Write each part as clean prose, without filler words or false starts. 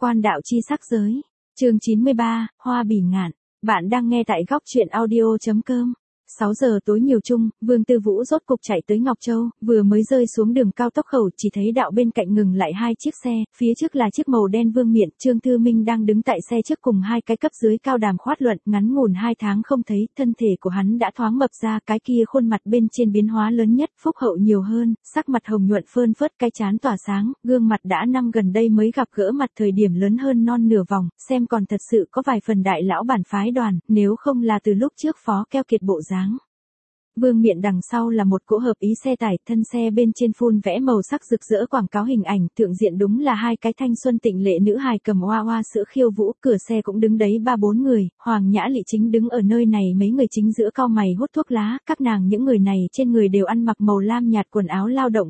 Quan đạo chi sắc giới. Chương 93, Hoa bỉ ngạn. Bạn đang nghe tại góc truyện audio.com. 6 giờ tối nhiều chung, Vương Tư Vũ rốt cục chạy tới Ngọc Châu, vừa mới rơi xuống đường cao tốc khẩu chỉ thấy đạo bên cạnh ngừng lại hai chiếc xe, phía trước là chiếc màu đen vương miện, Trương Thư Minh đang đứng tại xe trước cùng hai cái cấp dưới cao đàm khoát luận, ngắn ngủn 2 tháng không thấy, thân thể của hắn đã thoáng mập ra, cái kia khuôn mặt bên trên biến hóa lớn nhất, phúc hậu nhiều hơn, sắc mặt hồng nhuận phơn phớt, cái trán tỏa sáng, gương mặt đã năm gần đây mới gặp gỡ mặt thời điểm lớn hơn non nửa vòng, xem còn thật sự có vài phần đại lão bản phái đoàn, nếu không là từ lúc trước phó keo kiệt bộ dáng. Vương miện đằng sau là một cỗ hợp ý xe tải, thân xe bên trên phun vẽ màu sắc rực rỡ quảng cáo hình ảnh, thượng diện đúng là hai cái thanh xuân tịnh lệ nữ hài cầm oa oa sữa khiêu vũ, cửa xe cũng đứng đấy 3-4 người, Hoàng Nhã Lị chính đứng ở nơi này, mấy người chính giữa cau mày hút thuốc lá, các nàng những người này trên người đều ăn mặc màu lam nhạt quần áo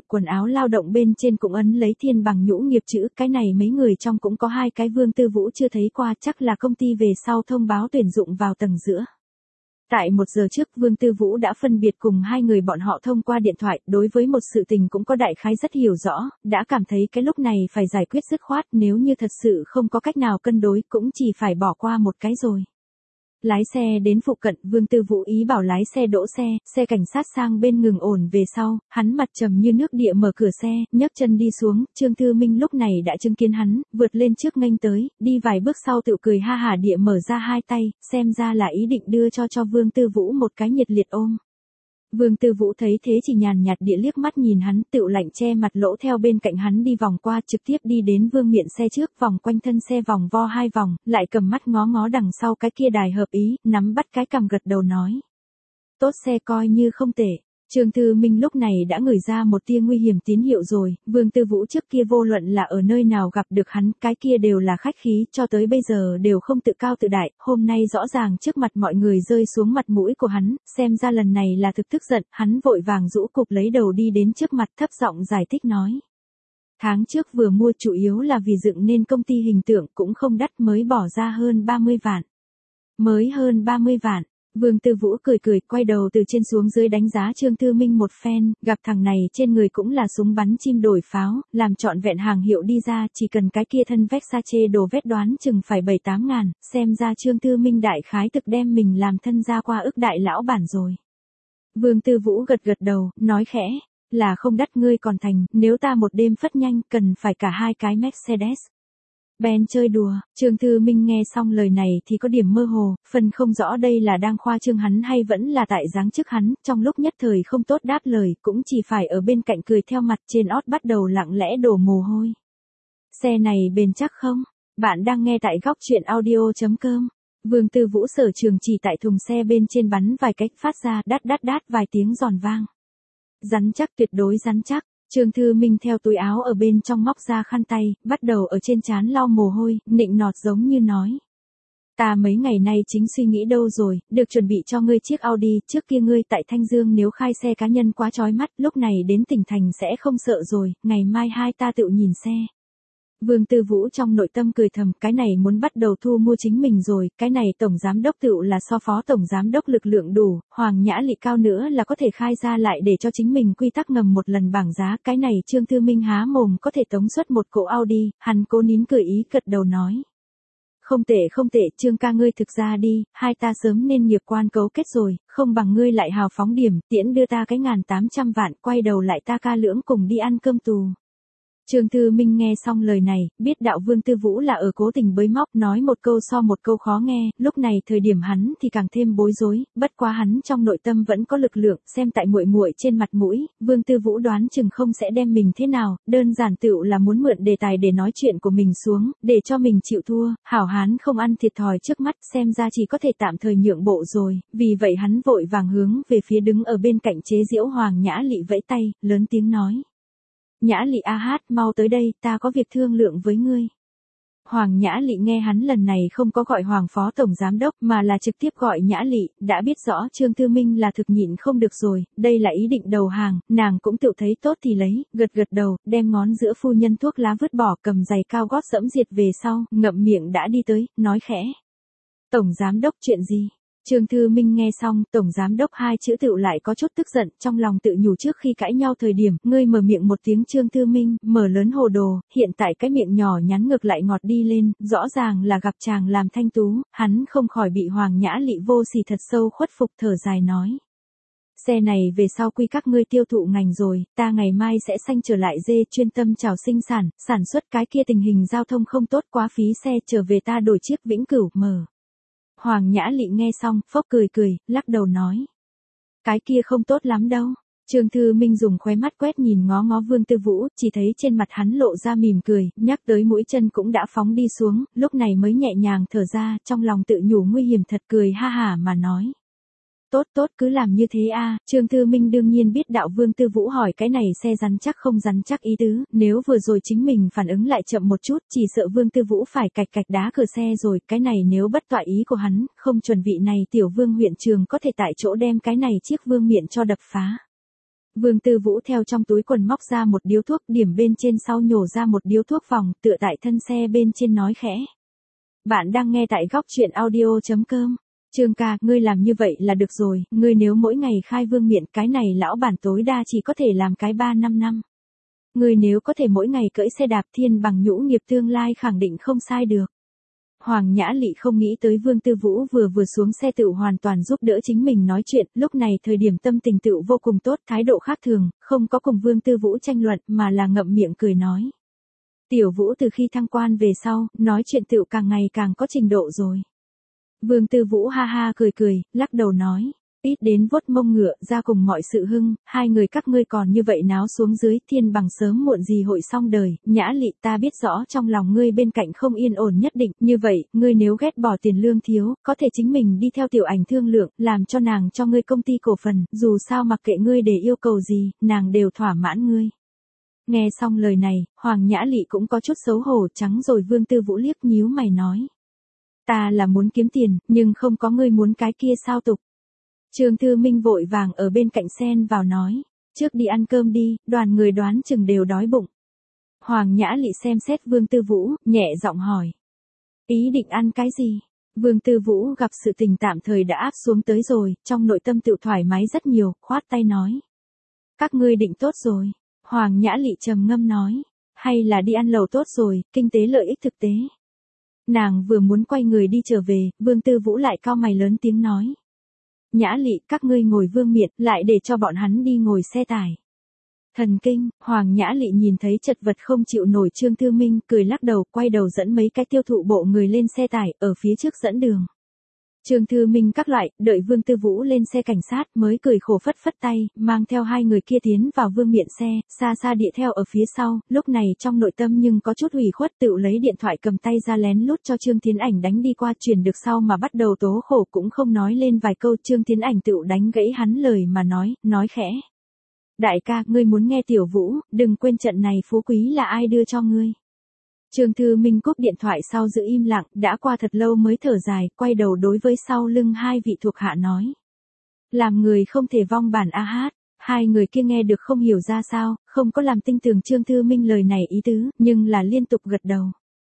lao động bên trên cũng ấn lấy thiên bằng nhũ nghiệp chữ, cái này mấy người trong cũng có hai cái Vương Tư Vũ chưa thấy qua, chắc là công ty về sau thông báo tuyển dụng vào tầng giữa. Tại 1 giờ trước, Vương Tư Vũ đã phân biệt cùng hai người bọn họ thông qua điện thoại, đối với một sự tình cũng có đại khái rất hiểu rõ, đã cảm thấy cái lúc này phải giải quyết dứt khoát, nếu như thật sự không có cách nào cân đối, cũng chỉ phải bỏ qua một cái rồi. Lái xe đến phụ cận, Vương Tư Vũ ý bảo lái xe đỗ xe cảnh sát sang bên ngừng ổn về sau, hắn mặt trầm như nước địa mở cửa xe, nhấc chân đi xuống, Trương Thư Minh lúc này đã chứng kiến hắn, vượt lên trước nghênh tới, đi vài bước sau tự cười ha hả địa mở ra hai tay, xem ra là ý định đưa cho Vương Tư Vũ một cái nhiệt liệt ôm. Vương Tư Vũ thấy thế chỉ nhàn nhạt địa liếc mắt nhìn hắn, tựu lạnh che mặt lỗ theo bên cạnh hắn đi vòng qua, trực tiếp đi đến vương miện xe trước, vòng quanh thân xe vòng vo 2 vòng, lại cầm mắt ngó đằng sau cái kia đài hợp ý, nắm bắt cái cằm gật đầu nói. Tốt, xe coi như không tệ. Trương Thư Minh lúc này đã ngửi ra một tia nguy hiểm tín hiệu rồi, Vương Tư Vũ trước kia vô luận là ở nơi nào gặp được hắn, cái kia đều là khách khí, cho tới bây giờ đều không tự cao tự đại, hôm nay rõ ràng trước mặt mọi người rơi xuống mặt mũi của hắn, xem ra lần này là thực tức giận, hắn vội vàng rũ cục lấy đầu đi đến trước mặt thấp giọng giải thích nói. Tháng trước vừa mua chủ yếu là vì dựng nên công ty hình tượng cũng không đắt mới bỏ ra hơn 30 vạn. Mới hơn 30 vạn. Vương Tư Vũ cười quay đầu từ trên xuống dưới đánh giá Trương Thư Minh một phen, gặp thằng này trên người cũng là súng bắn chim đổi pháo, làm trọn vẹn hàng hiệu đi ra, chỉ cần cái kia thân Versace đồ vét đoán chừng phải 7-8 ngàn, xem ra Trương Thư Minh đại khái thực đem mình làm thân ra qua ức đại lão bản rồi. Vương Tư Vũ gật đầu, nói khẽ, là không đắt ngươi còn thành, nếu ta một đêm phất nhanh cần phải cả hai cái Mercedes. Ben chơi đùa, Trương Thư Minh nghe xong lời này thì có điểm mơ hồ, phần không rõ đây là đang khoa trương hắn hay vẫn là tại giáng chức hắn, trong lúc nhất thời không tốt đáp lời, cũng chỉ phải ở bên cạnh cười theo mặt trên ót bắt đầu lặng lẽ đổ mồ hôi. Xe này bền chắc không? Bạn đang nghe tại góc truyện audio.com. Vương Tư Vũ sở trường chỉ tại thùng xe bên trên bắn vài cách phát ra đát vài tiếng giòn vang. Rắn chắc, tuyệt đối rắn chắc. Trương Thư Minh theo túi áo ở bên trong móc ra khăn tay, bắt đầu ở trên trán lau mồ hôi, nịnh nọt giống như nói. Ta mấy ngày nay chính suy nghĩ đâu rồi, được chuẩn bị cho ngươi chiếc Audi, trước kia ngươi tại Thanh Dương nếu khai xe cá nhân quá chói mắt, lúc này đến tỉnh thành sẽ không sợ rồi, ngày mai hai ta tự nhìn xe. Vương Tư Vũ trong nội tâm cười thầm, cái này muốn bắt đầu thu mua chính mình rồi, cái này tổng giám đốc tựu là so phó tổng giám đốc lực lượng đủ, Hoàng Nhã Lị cao nữa là có thể khai ra lại để cho chính mình quy tắc ngầm một lần bảng giá, cái này Trương Thư Minh há mồm có thể tống xuất một cỗ Audi, hắn cố nín cười ý gật đầu nói. Không tệ, Trương ca ngươi thực ra đi, hai ta sớm nên nghiệp quan cấu kết rồi, không bằng ngươi lại hào phóng điểm, tiễn đưa ta cái 1.800 vạn, quay đầu lại ta ca lưỡng cùng đi ăn cơm tù. Trương Thư Minh nghe xong lời này, biết đạo Vương Tư Vũ là ở cố tình bới móc, nói một câu so một câu khó nghe, lúc này thời điểm hắn thì càng thêm bối rối, bất quá hắn trong nội tâm vẫn có lực lượng, xem tại muội trên mặt mũi, Vương Tư Vũ đoán chừng không sẽ đem mình thế nào, đơn giản tựu là muốn mượn đề tài để nói chuyện của mình xuống, để cho mình chịu thua, hảo hán không ăn thiệt thòi trước mắt, xem ra chỉ có thể tạm thời nhượng bộ rồi, vì vậy hắn vội vàng hướng về phía đứng ở bên cạnh chế giễu Hoàng Nhã Lị vẫy tay, lớn tiếng nói. Nhã Lị a hát, mau tới đây, ta có việc thương lượng với ngươi. Hoàng Nhã Lị nghe hắn lần này không có gọi Hoàng Phó Tổng Giám Đốc mà là trực tiếp gọi Nhã Lị, đã biết rõ Trương Thư Minh là thực nhịn không được rồi, đây là ý định đầu hàng, nàng cũng tự thấy tốt thì lấy, gật đầu, đem ngón giữa phu nhân thuốc lá vứt bỏ, cầm giày cao gót dẫm diệt về sau, ngậm miệng đã đi tới, nói khẽ. Tổng Giám Đốc chuyện gì? Trương Thư Minh nghe xong, tổng giám đốc hai chữ tựu lại có chút tức giận, trong lòng tự nhủ trước khi cãi nhau thời điểm, ngươi mở miệng một tiếng Trương Thư Minh, mở lớn hồ đồ, hiện tại cái miệng nhỏ nhắn ngược lại ngọt đi lên, rõ ràng là gặp chàng làm thanh tú, hắn không khỏi bị Hoàng Nhã Lị vô sỉ thật sâu khuất phục thở dài nói. Xe này về sau quy các ngươi tiêu thụ ngành rồi, ta ngày mai sẽ sanh trở lại dê chuyên tâm chào sinh sản, sản xuất cái kia tình hình giao thông không tốt quá phí xe trở về ta đổi chiếc Vĩnh Cửu mở. Hoàng Nhã Lị nghe xong, phốc cười cười, lắc đầu nói. Cái kia không tốt lắm đâu. Trương Thư Minh dùng khóe mắt quét nhìn ngó ngó Vương Tư Vũ, chỉ thấy trên mặt hắn lộ ra mỉm cười, nhắc tới mũi chân cũng đã phóng đi xuống, lúc này mới nhẹ nhàng thở ra, trong lòng tự nhủ nguy hiểm thật cười ha hả mà nói. Tốt tốt cứ làm như thế a. Trương Thư Minh đương nhiên biết đạo Vương Tư Vũ hỏi cái này xe rắn chắc không rắn chắc ý tứ, nếu vừa rồi chính mình phản ứng lại chậm một chút, chỉ sợ Vương Tư Vũ phải cạch cạch đá cửa xe rồi, cái này nếu bất tọa ý của hắn, không chuẩn vị này tiểu Vương huyện trường có thể tại chỗ đem cái này chiếc vương miện cho đập phá. Vương Tư Vũ theo trong túi quần móc ra một điếu thuốc, điểm bên trên sau nhổ ra một điếu thuốc vòng, tựa tại thân xe bên trên nói khẽ. Bạn đang nghe tại góc truyện audio.com. Trương ca, ngươi làm như vậy là được rồi, ngươi nếu mỗi ngày khai vương miện cái này lão bản tối đa chỉ có thể làm cái 3-5 năm. Ngươi nếu có thể mỗi ngày cưỡi xe đạp thiên bằng nhũ nghiệp tương lai khẳng định không sai được. Hoàng Nhã Lị không nghĩ tới Vương Tư Vũ vừa xuống xe tựu hoàn toàn giúp đỡ chính mình nói chuyện, lúc này thời điểm tâm tình tựu vô cùng tốt, thái độ khác thường, không có cùng Vương Tư Vũ tranh luận mà là ngậm miệng cười nói. Tiểu Vũ từ khi thăng quan về sau, nói chuyện tựu càng ngày càng có trình độ rồi. Vương Tư Vũ ha ha cười cười, lắc đầu nói, ít đến vuốt mông ngựa ra cùng mọi sự hưng, hai người các ngươi còn như vậy náo xuống dưới thiên bằng sớm muộn gì hội xong đời, Nhã Lị ta biết rõ trong lòng ngươi bên cạnh không yên ổn nhất định, như vậy, ngươi nếu ghét bỏ tiền lương thiếu, có thể chính mình đi theo Tiểu Ảnh thương lượng, làm cho nàng cho ngươi công ty cổ phần, dù sao mặc kệ ngươi để yêu cầu gì, nàng đều thỏa mãn ngươi. Nghe xong lời này, Hoàng Nhã Lị cũng có chút xấu hổ trắng rồi Vương Tư Vũ liếc nhíu mày nói. Ta là muốn kiếm tiền, nhưng không có ngươi muốn cái kia sao tục. Trương Thư Minh vội vàng ở bên cạnh xen vào nói, trước đi ăn cơm đi, đoàn người đoán chừng đều đói bụng. Hoàng Nhã Lị xem xét Vương Tư Vũ, nhẹ giọng hỏi. Ý định ăn cái gì? Vương Tư Vũ gặp sự tình tạm thời đã áp xuống tới rồi, trong nội tâm tự thoải mái rất nhiều, khoát tay nói. Các ngươi định tốt rồi. Hoàng Nhã Lị trầm ngâm nói, hay là đi ăn lẩu tốt rồi, kinh tế lợi ích thực tế. Nàng vừa muốn quay người đi trở về, Vương Tư Vũ lại cau mày lớn tiếng nói. Nhã Lị, các ngươi ngồi vương miện, lại để cho bọn hắn đi ngồi xe tải. Thần kinh, Hoàng Nhã Lị nhìn thấy chật vật không chịu nổi Trương Thư Minh, cười lắc đầu, quay đầu dẫn mấy cái tiêu thụ bộ người lên xe tải, ở phía trước dẫn đường. Trương Thư Minh các loại, đợi Vương Tư Vũ lên xe cảnh sát mới cười khổ phất phất tay, mang theo hai người kia tiến vào vương miện xe, xa xa địa theo ở phía sau, lúc này trong nội tâm nhưng có chút ủy khuất tự lấy điện thoại cầm tay ra lén lút cho Trương Thiến Ảnh đánh đi qua truyền được sau mà bắt đầu tố khổ cũng không nói lên vài câu Trương Thiến Ảnh tự đánh gãy hắn lời mà nói khẽ. Đại ca, ngươi muốn nghe Tiểu Vũ, đừng quên trận này phú quý là ai đưa cho ngươi. Trương Thư Minh cúp điện thoại sau giữ im lặng, đã qua thật lâu mới thở dài, quay đầu đối với sau lưng hai vị thuộc hạ nói. Làm người không thể vong bản a hát, hai người kia nghe được không hiểu ra sao, không có làm tin tưởng Trương Thư Minh lời này ý tứ, nhưng là liên tục gật đầu.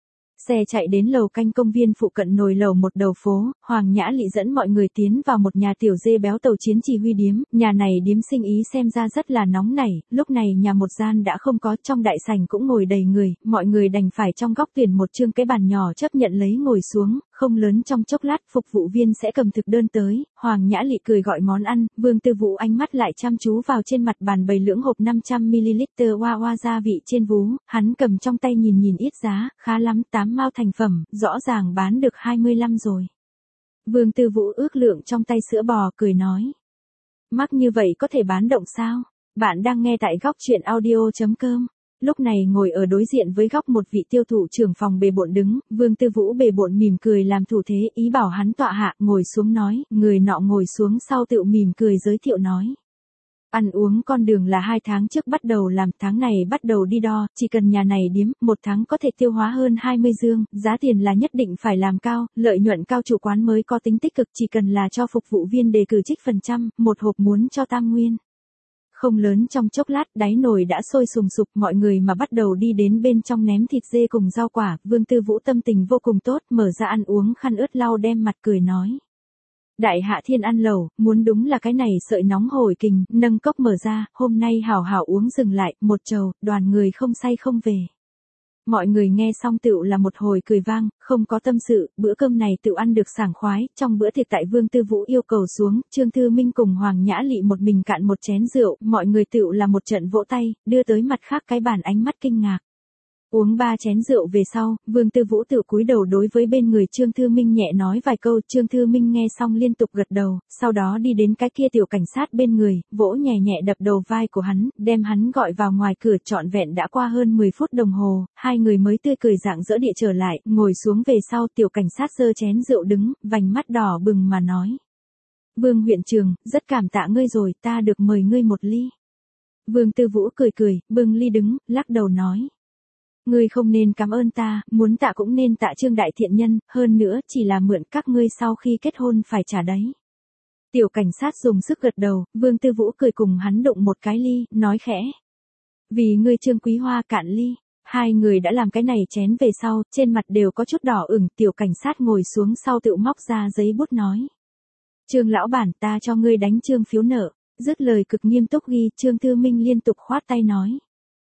Xe chạy đến lầu canh công viên phụ cận nồi lầu một đầu phố, Hoàng Nhã Lị dẫn mọi người tiến vào một nhà tiểu dê béo tàu chiến chỉ huy điếm, nhà này điếm sinh ý xem ra rất là nóng nảy, lúc này nhà một gian đã không có, trong đại sảnh cũng ngồi đầy người, mọi người đành phải trong góc tuyển một chương cái bàn nhỏ chấp nhận lấy ngồi xuống, không lớn trong chốc lát phục vụ viên sẽ cầm thực đơn tới, Hoàng Nhã Lị cười gọi món ăn, Vương Tư Vũ ánh mắt lại chăm chú vào trên mặt bàn bày lưỡng hộp 500ml hoa hoa gia vị trên vú, hắn cầm trong tay nhìn ít giá, khá lắm 8 mao thành phẩm, rõ ràng bán được 25 rồi. Vương Tư Vũ ước lượng trong tay sữa bò cười nói. Mắc như vậy có thể bán động sao? Bạn đang nghe tại góc truyện audio.com. Lúc này ngồi ở đối diện với góc một vị tiêu thụ trưởng phòng bề bộn đứng, Vương Tư Vũ bề bộn mỉm cười làm thủ thế ý bảo hắn tọa hạ, ngồi xuống nói, người nọ ngồi xuống sau tự mỉm cười giới thiệu nói. Ăn uống con đường là 2 tháng trước bắt đầu làm, tháng này bắt đầu đi đo, chỉ cần nhà này điếm, 1 tháng có thể tiêu hóa hơn 20 dương, giá tiền là nhất định phải làm cao, lợi nhuận cao chủ quán mới có tính tích cực, chỉ cần là cho phục vụ viên đề cử trích phần trăm, một hộp muốn cho tam nguyên. Không lớn trong chốc lát, đáy nồi đã sôi sùng sục, mọi người mà bắt đầu đi đến bên trong ném thịt dê cùng rau quả, Vương Tư Vũ tâm tình vô cùng tốt, mở ra ăn uống khăn ướt lau đem mặt cười nói. Đại Hạ Thiên ăn lẩu, muốn đúng là cái này sợi nóng hổi kình, nâng cốc mở ra, hôm nay hảo hảo uống dừng lại, một chầu, đoàn người không say không về. Mọi người nghe xong tựu là một hồi cười vang, không có tâm sự, bữa cơm này tựu ăn được sảng khoái, trong bữa tiệc tại Vương Tư Vũ yêu cầu xuống, Trương Thư Minh cùng Hoàng Nhã Lị một mình cạn một chén rượu, mọi người tựu là một trận vỗ tay, đưa tới mặt khác cái bàn ánh mắt kinh ngạc. Uống 3 chén rượu về sau, Vương Tư Vũ tự cúi đầu đối với bên người Trương Thư Minh nhẹ nói vài câu, Trương Thư Minh nghe xong liên tục gật đầu, sau đó đi đến cái kia tiểu cảnh sát bên người, vỗ nhẹ nhẹ đập đầu vai của hắn, đem hắn gọi vào ngoài cửa, trọn vẹn đã qua hơn 10 phút đồng hồ, hai người mới tươi cười rạng rỡ địa trở lại, ngồi xuống về sau, tiểu cảnh sát giơ chén rượu đứng, vành mắt đỏ bừng mà nói. Vương huyện trường, rất cảm tạ ngươi rồi, ta được mời ngươi một ly. Vương Tư Vũ cười cười, bưng ly đứng, lắc đầu nói. Ngươi không nên cảm ơn ta, muốn tạ cũng nên tạ Trương đại thiện nhân, hơn nữa chỉ là mượn các ngươi sau khi kết hôn phải trả đấy. Tiểu cảnh sát dùng sức gật đầu, Vương Tư Vũ cười cùng hắn đụng một cái ly, nói khẽ. Vì ngươi Trương Quý Hoa cạn ly. Hai người đã làm cái này chén về sau, trên mặt đều có chút đỏ ửng, tiểu cảnh sát ngồi xuống sau tự móc ra giấy bút nói. Trương lão bản, ta cho ngươi đánh trương phiếu nợ, dứt lời cực nghiêm túc ghi, Trương Thư Minh liên tục khoát tay nói.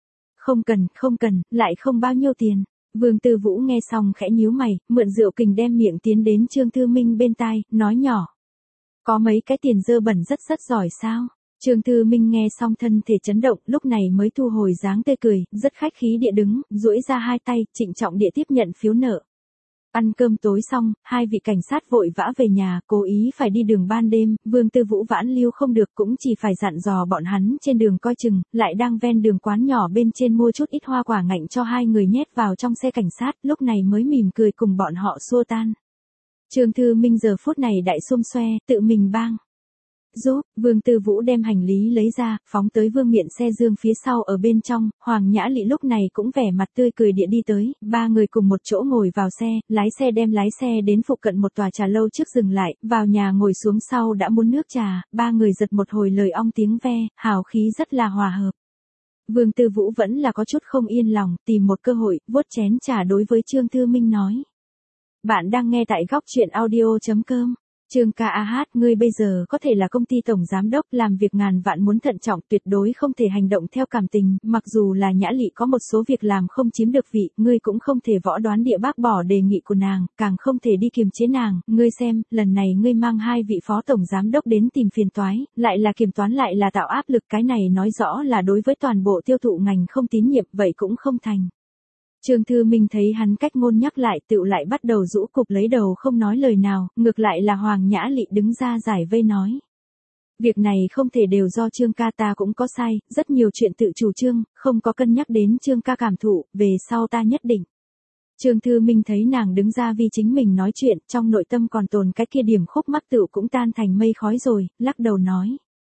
Không cần, lại không bao nhiêu tiền. Vương Tư Vũ nghe xong khẽ nhíu mày, mượn rượu kình đem miệng tiến đến Trương Thư Minh bên tai, nói nhỏ. Có mấy cái tiền dơ bẩn rất giỏi sao? Trương Thư Minh nghe xong thân thể chấn động, lúc này mới thu hồi dáng tươi cười, rất khách khí địa đứng, duỗi ra hai tay, trịnh trọng địa tiếp nhận phiếu nợ. Ăn cơm tối xong, hai vị cảnh sát vội vã về nhà, cố ý phải đi đường ban đêm, Vương Tư Vũ vãn lưu không được cũng chỉ phải dặn dò bọn hắn trên đường coi chừng, lại đang ven đường quán nhỏ bên trên mua chút ít hoa quả ngạnh cho hai người nhét vào trong xe cảnh sát, lúc này mới mỉm cười cùng bọn họ xua tan. Trương Thư Minh giờ phút này đại xôm xoe, tự mình bang. Giúp, Vương Tư Vũ đem hành lý lấy ra, phóng tới vương miện xe dương phía sau ở bên trong, Hoàng Nhã Lị lúc này cũng vẻ mặt tươi cười địa đi tới, ba người cùng một chỗ ngồi vào xe, lái xe đem lái xe đến phụ cận một tòa trà lâu trước dừng lại, vào nhà ngồi xuống sau đã muốn nước trà, ba người giật một hồi lời ong tiếng ve, hào khí rất là hòa hợp. Vương Tư Vũ vẫn là có chút không yên lòng, tìm một cơ hội, vuốt chén trà đối với Trương Thư Minh nói. Bạn đang nghe tại góc truyện audio.com. Trương ca a hát, ngươi bây giờ có thể là công ty tổng giám đốc, làm việc ngàn vạn muốn thận trọng, tuyệt đối không thể hành động theo cảm tình, mặc dù là Nhã Lị có một số việc làm không chiếm được vị, ngươi cũng không thể võ đoán địa bác bỏ đề nghị của nàng, càng không thể đi kiềm chế nàng, ngươi xem, lần này ngươi mang hai vị phó tổng giám đốc đến tìm phiền toái, lại là kiểm toán lại là tạo áp lực, cái này nói rõ là đối với toàn bộ tiêu thụ ngành không tín nhiệm, vậy cũng không thành. Trương Thư Minh thấy hắn cách ngôn nhắc lại, tựu lại bắt đầu rũ cục lấy đầu không nói lời nào, ngược lại là Hoàng Nhã Lị đứng ra giải vây nói. Việc này không thể đều do Trương ca, ta cũng có sai, rất nhiều chuyện tự chủ trương, không có cân nhắc đến Trương ca cảm thụ, về sau ta nhất định. Trương Thư Minh thấy nàng đứng ra vì chính mình nói chuyện, trong nội tâm còn tồn cái kia điểm khúc mắc tựu cũng tan thành mây khói rồi, lắc đầu nói.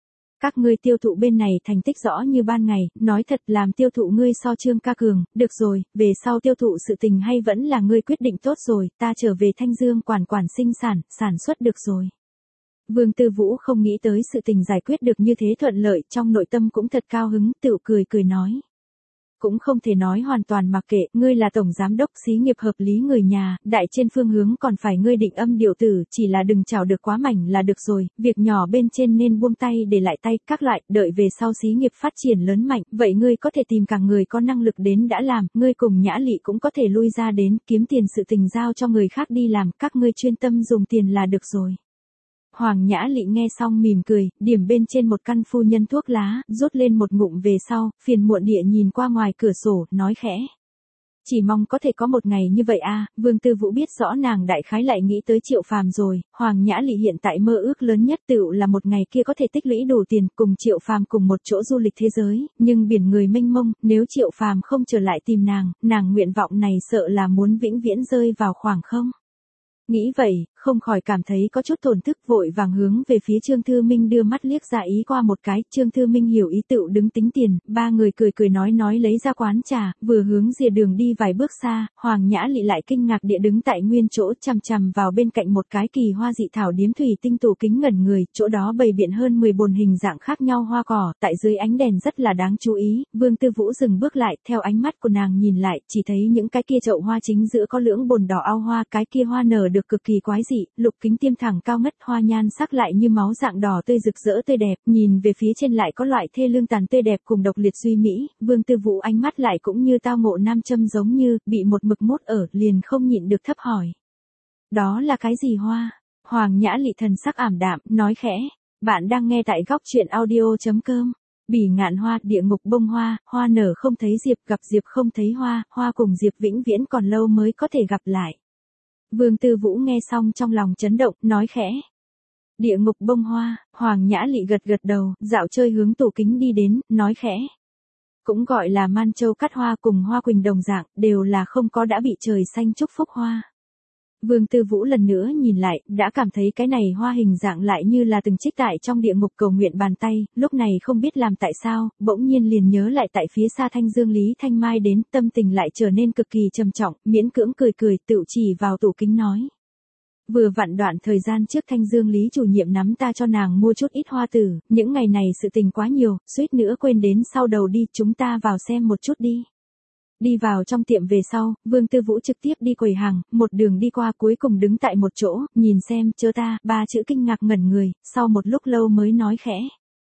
Các ngươi tiêu thụ bên này thành tích rõ như ban ngày, nói thật làm tiêu thụ ngươi so Trương ca cường, được rồi, về sau tiêu thụ sự tình hay vẫn là ngươi quyết định tốt rồi, ta trở về Thanh Dương quản sinh sản xuất được rồi. Vương Tư Vũ không nghĩ tới sự tình giải quyết được như thế thuận lợi, trong nội tâm cũng thật cao hứng, tự cười nói. Cũng không thể nói hoàn toàn mặc kệ, ngươi là tổng giám đốc xí nghiệp hợp lý người nhà, đại trên phương hướng còn phải ngươi định âm điều tử, chỉ là đừng chảo được quá mảnh là được rồi, việc nhỏ bên trên nên buông tay để lại tay, các loại, đợi về sau xí nghiệp phát triển lớn mạnh, vậy ngươi có thể tìm cả người có năng lực đến đã làm, ngươi cùng Nhã Lị cũng có thể lui ra đến, kiếm tiền sự tình giao cho người khác đi làm, các ngươi chuyên tâm dùng tiền là được rồi. Hoàng Nhã Lị nghe xong mỉm cười, điểm bên trên một căn phu nhân thuốc lá, rút lên một ngụm về sau, phiền muộn địa nhìn qua ngoài cửa sổ, nói khẽ. Chỉ mong có thể có một ngày như vậy a. Vương Tư Vũ biết rõ nàng đại khái lại nghĩ tới Triệu Phàm rồi, Hoàng Nhã Lị hiện tại mơ ước lớn nhất tựu là một ngày kia có thể tích lũy đủ tiền cùng Triệu Phàm cùng một chỗ du lịch thế giới, nhưng biển người mênh mông, nếu Triệu Phàm không trở lại tìm nàng nguyện vọng này sợ là muốn vĩnh viễn rơi vào khoảng không. Nghĩ vậy, không khỏi cảm thấy có chút tổn thức, vội vàng hướng về phía Trương Thư Minh đưa mắt liếc ra ý qua một cái, Trương Thư Minh hiểu ý tựu đứng tính tiền, ba người cười nói lấy ra quán trà, vừa hướng rìa đường đi vài bước xa, Hoàng Nhã Lị lại kinh ngạc địa đứng tại nguyên chỗ chằm vào bên cạnh một cái kỳ hoa dị thảo điếm thủy tinh tủ kính ngẩn người, chỗ đó bày biện hơn 10 bồn hình dạng khác nhau hoa cỏ, tại dưới ánh đèn rất là đáng chú ý, Vương Tư Vũ dừng bước lại, theo ánh mắt của nàng nhìn lại, chỉ thấy những cái kia chậu hoa chính giữa có lưỡng bồn đỏ ao hoa, cái kia hoa nở được cực kỳ quái dị, lục kính tiêm thẳng cao ngất, hoa nhan sắc lại như máu dạng đỏ tươi rực rỡ tươi đẹp, nhìn về phía trên lại có loại thê lương tàn tươi đẹp cùng độc liệt duy mỹ, Vương Tư Vũ ánh mắt lại cũng như tao ngộ nam châm giống như, bị một mực mốt ở, liền không nhịn được thấp hỏi. Đó là cái gì hoa? Hoàng Nhã Lị thần sắc ảm đạm, nói khẽ. Bạn đang nghe tại góc truyện audio.com. Bỉ ngạn hoa, địa ngục bông hoa, hoa nở không thấy diệp, gặp diệp không thấy hoa, hoa cùng diệp vĩnh viễn còn lâu mới có thể gặp lại. Vương Tư Vũ nghe xong trong lòng chấn động, nói khẽ. Địa ngục bông hoa, Hoàng Nhã Lị gật gật đầu, dạo chơi hướng tủ kính đi đến, nói khẽ. Cũng gọi là man châu cắt hoa cùng hoa quỳnh đồng dạng, đều là không có đã bị trời xanh chúc phúc hoa. Vương Tư Vũ lần nữa nhìn lại, đã cảm thấy cái này hoa hình dạng lại như là từng trích tại trong địa ngục cầu nguyện bàn tay, lúc này không biết làm tại sao, bỗng nhiên liền nhớ lại tại phía xa Thanh Dương Lý Thanh Mai đến, tâm tình lại trở nên cực kỳ trầm trọng, miễn cưỡng cười cười, tự chỉ vào tủ kính nói. Vừa vặn đoạn thời gian trước Thanh Dương Lý chủ nhiệm nắm ta cho nàng mua chút ít hoa tử, những ngày này sự tình quá nhiều, suýt nữa quên đến sau đầu đi, chúng ta vào xem một chút đi. Đi vào trong tiệm về sau, Vương Tư Vũ trực tiếp đi quầy hàng, một đường đi qua cuối cùng đứng tại một chỗ, nhìn xem, chớ ta, ba chữ kinh ngạc ngẩn người, sau một lúc lâu mới nói khẽ.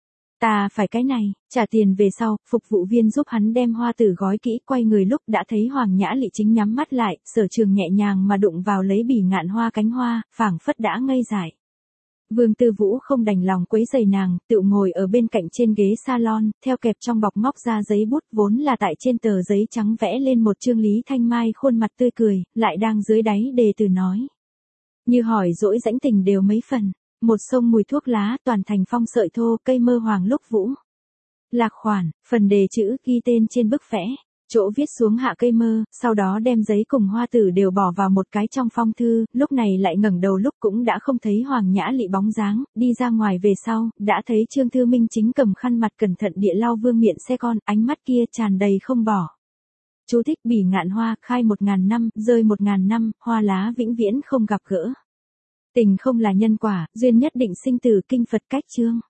Ta phải cái này, trả tiền về sau, phục vụ viên giúp hắn đem hoa tử gói kỹ, quay người lúc đã thấy Hoàng Nhã Lị chính nhắm mắt lại, Sở Trường nhẹ nhàng mà đụng vào lấy bỉ ngạn hoa cánh hoa, phảng phất đã ngây dại. Vương Tư Vũ không đành lòng quấy rầy nàng, tự ngồi ở bên cạnh trên ghế salon, theo kẹp trong bọc móc ra giấy bút vốn là tại trên tờ giấy trắng vẽ lên một chương Lý Thanh Mai khuôn mặt tươi cười, lại đang dưới đáy đề từ nói. Như hỏi dỗi rãnh tình đều mấy phần, một sông mùi thuốc lá toàn thành phong sợi thô, cây mơ hoàng lúc vũ. Lạc khoản, phần đề chữ ghi tên trên bức vẽ. Chỗ viết xuống hạ cây mơ, sau đó đem giấy cùng hoa tử đều bỏ vào một cái trong phong thư, lúc này lại ngẩng đầu lúc cũng đã không thấy Hoàng Nhã Lị bóng dáng, đi ra ngoài về sau, đã thấy Trương Thư Minh chính cầm khăn mặt cẩn thận địa lau vương miện xe con, ánh mắt kia tràn đầy không bỏ. Chú thích bỉ ngạn hoa, khai 1000 năm, rơi 1000 năm, hoa lá vĩnh viễn không gặp gỡ. Tình không là nhân quả, duyên nhất định sinh tử, kinh Phật cách chương.